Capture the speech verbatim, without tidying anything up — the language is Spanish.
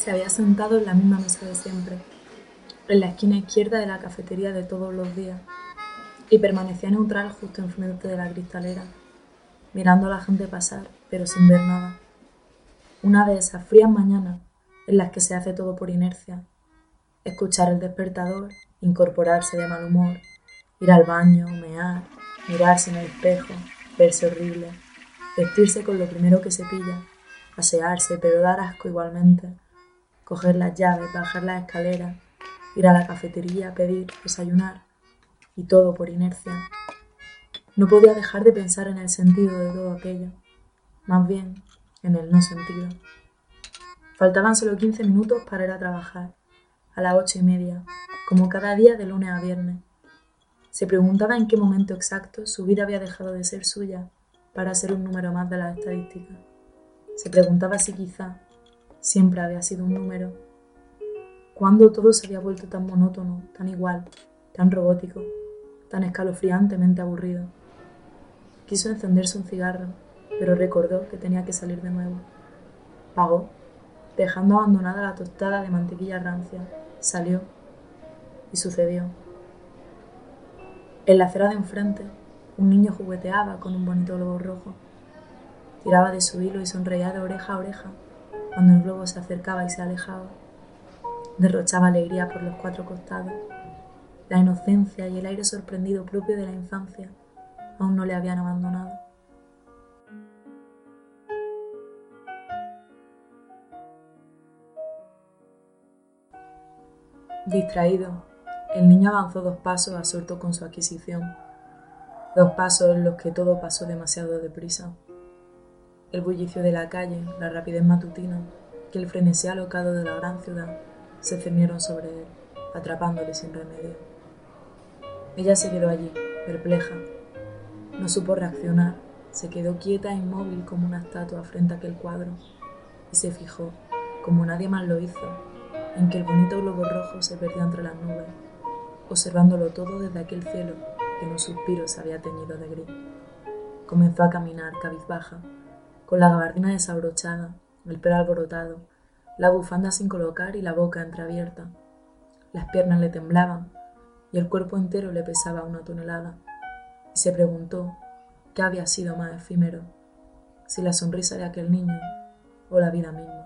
Se había sentado en la misma mesa de siempre, en la esquina izquierda de la cafetería de todos los días, y permanecía neutral justo enfrente de la cristalera, mirando a la gente pasar, pero sin ver nada. Una de esas frías mañanas en las que se hace todo por inercia. Escuchar el despertador, incorporarse de mal humor, ir al baño, mear, mirarse en el espejo, verse horrible, vestirse con lo primero que se pilla, asearse pero dar asco igualmente, coger las llaves, bajar las escaleras, ir a la cafetería, pedir, desayunar, y todo por inercia. No podía dejar de pensar en el sentido de todo aquello, más bien en el no sentido. Faltaban solo quince minutos para ir a trabajar, a las ocho y media, como cada día de lunes a viernes. Se preguntaba en qué momento exacto su vida había dejado de ser suya para ser un número más de las estadísticas. Se preguntaba si quizá siempre había sido un número. ¿Cuándo todo se había vuelto tan monótono, tan igual, tan robótico, tan escalofriantemente aburrido? Quiso encenderse un cigarro, pero recordó que tenía que salir de nuevo. Pagó, dejando abandonada la tostada de mantequilla rancia. Salió, y sucedió. En la acera de enfrente, un niño jugueteaba con un bonito globo rojo. Tiraba de su hilo y sonreía de oreja a oreja cuando el globo se acercaba y se alejaba. Derrochaba alegría por los cuatro costados. La inocencia y el aire sorprendido propio de la infancia aún no le habían abandonado. Distraído, el niño avanzó dos pasos absorto con su adquisición, dos pasos en los que todo pasó demasiado deprisa. El bullicio de la calle, la rapidez matutina y el frenesí alocado de la gran ciudad se cernieron sobre él, atrapándole sin remedio. Ella se quedó allí, perpleja. No supo reaccionar, se quedó quieta e inmóvil como una estatua frente a aquel cuadro y se fijó, como nadie más lo hizo, en que el bonito globo rojo se perdía entre las nubes, observándolo todo desde aquel cielo que en un suspiro se había teñido de gris. Comenzó a caminar cabizbaja, con la gabardina desabrochada, el pelo alborotado, la bufanda sin colocar y la boca entreabierta. Las piernas le temblaban y el cuerpo entero le pesaba una tonelada, y se preguntó qué había sido más efímero, si la sonrisa de aquel niño o la vida misma.